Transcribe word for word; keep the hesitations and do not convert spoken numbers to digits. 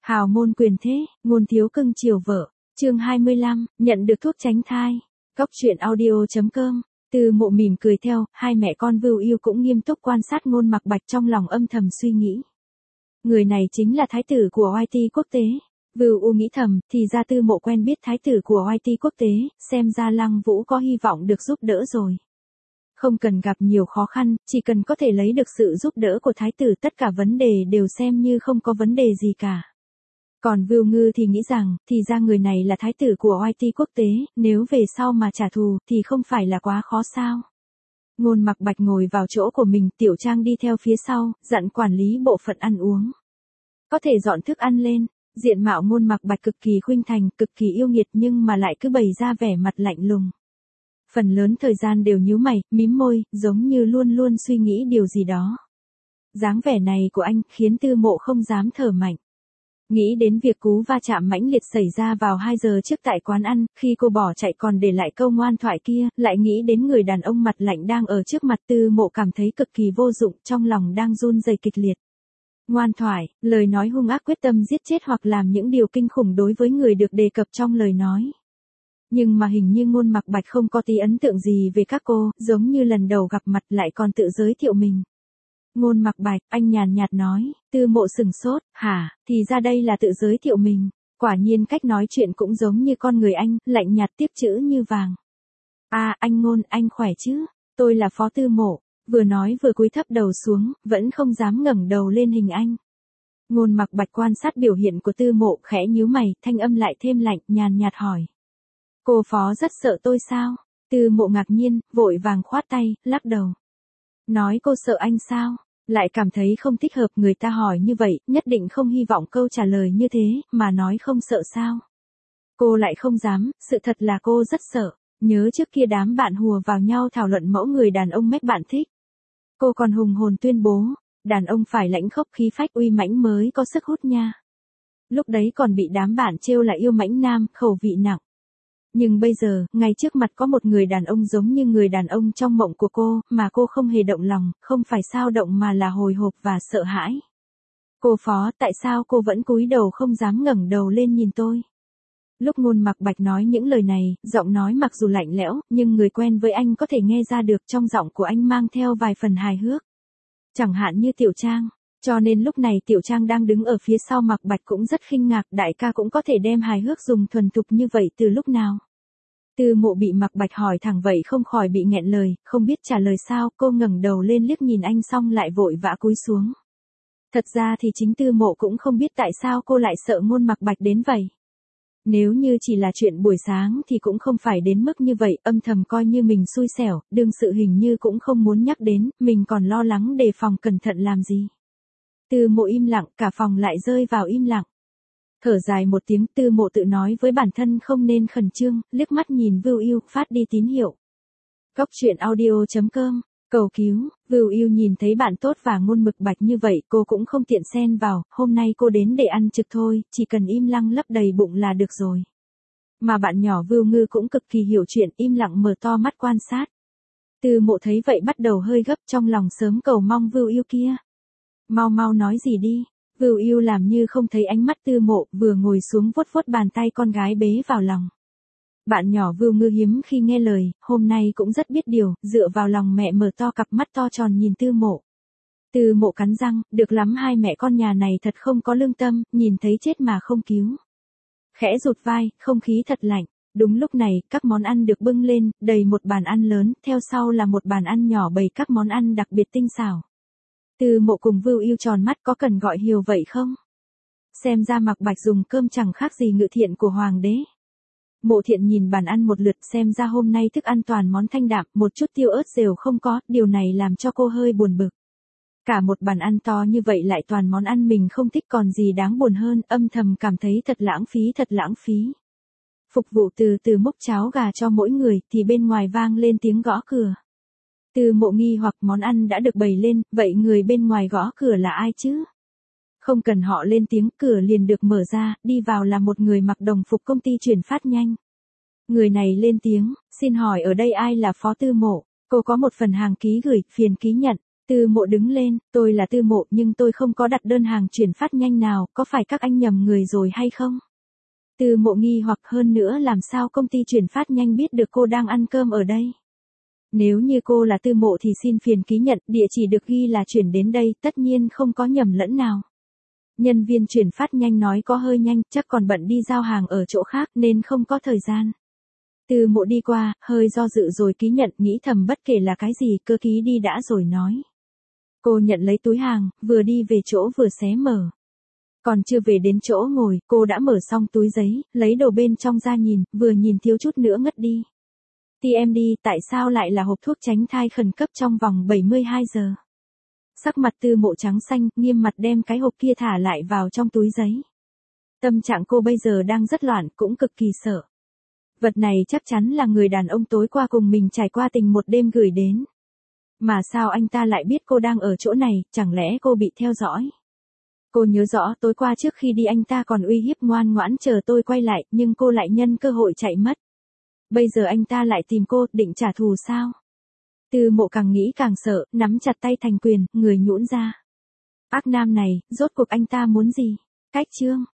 Hào môn quyền thế, ngôn thiếu cưng chiều vợ. Chương hai mươi lăm, nhận được thuốc tránh thai. Góc truyện audio chấm com. Từ Mộ mỉm cười theo, hai mẹ con Vưu Yêu cũng nghiêm túc quan sát Ngôn Mặc Bạch trong lòng âm thầm suy nghĩ. Người này chính là thái tử của oai ti quốc tế. Vưu U nghĩ thầm, thì ra Tư Mộ quen biết thái tử của oai ti quốc tế, xem ra Lăng Vũ có hy vọng được giúp đỡ rồi. Không cần gặp nhiều khó khăn, chỉ cần có thể lấy được sự giúp đỡ của thái tử, tất cả vấn đề đều xem như không có vấn đề gì cả. Còn Vưu Ngư thì nghĩ rằng, thì ra người này là thái tử của oai ti quốc tế, nếu về sau mà trả thù thì không phải là quá khó sao. Ngôn Mặc Bạch ngồi vào chỗ của mình, Tiểu Trang đi theo phía sau, dặn quản lý bộ phận ăn uống. Có thể dọn thức ăn lên. Diện mạo Ngôn Mặc Bạch cực kỳ khuynh thành, cực kỳ yêu nghiệt nhưng mà lại cứ bày ra vẻ mặt lạnh lùng. Phần lớn thời gian đều nhíu mày, mím môi, giống như luôn luôn suy nghĩ điều gì đó. Dáng vẻ này của anh khiến Tư Mộ không dám thở mạnh. Nghĩ đến việc cú va chạm mãnh liệt xảy ra vào hai giờ trước tại quán ăn, khi cô bỏ chạy còn để lại câu ngoan thoại kia, lại nghĩ đến người đàn ông mặt lạnh đang ở trước mặt, Tư Mộ cảm thấy cực kỳ vô dụng, trong lòng đang run rẩy kịch liệt. Ngoan thoại, lời nói hung ác quyết tâm giết chết hoặc làm những điều kinh khủng đối với người được đề cập trong lời nói. Nhưng mà hình như Ngôn Mặc Bạch không có tí ấn tượng gì về các cô, giống như lần đầu gặp mặt lại còn tự giới thiệu mình. Ngôn Mặc Bạch, anh nhàn nhạt nói. Tư Mộ sừng sốt, hả, thì ra đây là tự giới thiệu mình. Quả nhiên cách nói chuyện cũng giống như con người anh, lạnh nhạt tiếp chữ như vàng. À, anh Ngôn, anh khỏe chứ? Tôi là Phó Tư Mộ. Vừa nói vừa cúi thấp đầu xuống, vẫn không dám ngẩng đầu lên hình anh. Ngôn Mặc Bạch quan sát biểu hiện của Tư Mộ, khẽ nhíu mày, thanh âm lại thêm lạnh, nhàn nhạt hỏi. Cô Phó rất sợ tôi sao? Tư Mộ ngạc nhiên, vội vàng khoát tay, lắc đầu. Nói cô sợ anh sao? Lại cảm thấy không thích hợp, người ta hỏi như vậy, nhất định không hy vọng câu trả lời như thế, mà nói không sợ sao? Cô lại không dám, sự thật là cô rất sợ. Nhớ trước kia đám bạn hùa vào nhau thảo luận mẫu người đàn ông mách bạn thích. Cô còn hùng hồn tuyên bố, đàn ông phải lãnh khốc khí phách uy mãnh mới có sức hút nha. Lúc đấy còn bị đám bạn trêu là yêu mãnh nam, khẩu vị nặng. Nhưng bây giờ, ngay trước mặt có một người đàn ông giống như người đàn ông trong mộng của cô, mà cô không hề động lòng, không phải sao động mà là hồi hộp và sợ hãi. Cô Phó, tại sao cô vẫn cúi đầu không dám ngẩng đầu lên nhìn tôi? Lúc Ngôn Mặc Bạch nói những lời này, giọng nói mặc dù lạnh lẽo, nhưng người quen với anh có thể nghe ra được trong giọng của anh mang theo vài phần hài hước. Chẳng hạn như Tiểu Trang. Cho nên lúc này Tiểu Trang đang đứng ở phía sau Mặc Bạch cũng rất khinh ngạc, đại ca cũng có thể đem hài hước dùng thuần thục như vậy từ lúc nào. Tư Mộ bị Mặc Bạch hỏi thẳng vậy không khỏi bị nghẹn lời, không biết trả lời sao, cô ngẩng đầu lên liếc nhìn anh xong lại vội vã cúi xuống. Thật ra thì chính Tư Mộ cũng không biết tại sao cô lại sợ Ngôn Mặc Bạch đến vậy. Nếu như chỉ là chuyện buổi sáng thì cũng không phải đến mức như vậy, âm thầm coi như mình xui xẻo, đương sự hình như cũng không muốn nhắc đến, mình còn lo lắng đề phòng cẩn thận làm gì. Tư Mộ im lặng, cả phòng lại rơi vào im lặng. Thở dài một tiếng, Tư Mộ tự nói với bản thân không nên khẩn trương, liếc mắt nhìn Vưu Yêu, phát đi tín hiệu. Góc truyện audio chấm com, cầu cứu. Vưu Yêu nhìn thấy bạn tốt và Ngôn Mặc Bạch như vậy, cô cũng không tiện xen vào, hôm nay cô đến để ăn trực thôi, chỉ cần im lặng lấp đầy bụng là được rồi. Mà bạn nhỏ Vưu Ngư cũng cực kỳ hiểu chuyện, im lặng mở to mắt quan sát. Tư Mộ thấy vậy bắt đầu hơi gấp, trong lòng sớm cầu mong Vưu Yêu kia. Mau mau nói gì đi. Vưu Yêu làm như không thấy ánh mắt Tư Mộ, vừa ngồi xuống vuốt vuốt bàn tay con gái bế vào lòng. Bạn nhỏ Vưu Ngư hiếm khi nghe lời, hôm nay cũng rất biết điều, dựa vào lòng mẹ mở to cặp mắt to tròn nhìn Tư Mộ. Tư Mộ cắn răng, được lắm, hai mẹ con nhà này thật không có lương tâm, nhìn thấy chết mà không cứu. Khẽ rụt vai, không khí thật lạnh. Đúng lúc này, các món ăn được bưng lên, đầy một bàn ăn lớn, theo sau là một bàn ăn nhỏ bày các món ăn đặc biệt tinh xảo. Tư Mộ cùng Vưu Yêu tròn mắt, có cần gọi Hiều vậy không? Xem ra Mặc Bạch dùng cơm chẳng khác gì ngự thiện của hoàng đế. Mộ Thiện nhìn bàn ăn một lượt, xem ra hôm nay thức ăn toàn món thanh đạm, một chút tiêu ớt đều không có, điều này làm cho cô hơi buồn bực. Cả một bàn ăn to như vậy lại toàn món ăn mình không thích, còn gì đáng buồn hơn, âm thầm cảm thấy thật lãng phí, thật lãng phí. Phục vụ từ từ múc cháo gà cho mỗi người, thì bên ngoài vang lên tiếng gõ cửa. Tư Mộ nghi hoặc món ăn đã được bày lên, vậy người bên ngoài gõ cửa là ai chứ? Không cần họ lên tiếng, cửa liền được mở ra, đi vào là một người mặc đồng phục công ty chuyển phát nhanh. Người này lên tiếng, xin hỏi ở đây ai là Phó Tư Mộ? Cô có một phần hàng ký gửi, phiền ký nhận. Tư Mộ đứng lên, tôi là Tư Mộ nhưng tôi không có đặt đơn hàng chuyển phát nhanh nào, có phải các anh nhầm người rồi hay không? Tư Mộ nghi hoặc, hơn nữa làm sao công ty chuyển phát nhanh biết được cô đang ăn cơm ở đây? Nếu như cô là Tư Mộ thì xin phiền ký nhận, địa chỉ được ghi là chuyển đến đây, tất nhiên không có nhầm lẫn nào. Nhân viên chuyển phát nhanh nói có hơi nhanh, chắc còn bận đi giao hàng ở chỗ khác nên không có thời gian. Tư Mộ đi qua, hơi do dự rồi ký nhận, nghĩ thầm bất kể là cái gì, cứ ký đi đã rồi nói. Cô nhận lấy túi hàng, vừa đi về chỗ vừa xé mở. Còn chưa về đến chỗ ngồi, cô đã mở xong túi giấy, lấy đồ bên trong ra nhìn, vừa nhìn thiếu chút nữa ngất đi. tê em đê, tại sao lại là hộp thuốc tránh thai khẩn cấp trong vòng bảy mươi hai giờ? Sắc mặt Tư Mộ trắng xanh, nghiêm mặt đem cái hộp kia thả lại vào trong túi giấy. Tâm trạng cô bây giờ đang rất loạn, cũng cực kỳ sợ. Vật này chắc chắn là người đàn ông tối qua cùng mình trải qua tình một đêm gửi đến. Mà sao anh ta lại biết cô đang ở chỗ này, chẳng lẽ cô bị theo dõi? Cô nhớ rõ tối qua trước khi đi anh ta còn uy hiếp ngoan ngoãn chờ tôi quay lại, nhưng cô lại nhân cơ hội chạy mất. Bây giờ anh ta lại tìm cô, định trả thù sao? Tư Mộ càng nghĩ càng sợ, nắm chặt tay thành quyền, người nhũn ra. Ác nam này, rốt cuộc anh ta muốn gì? Cách chương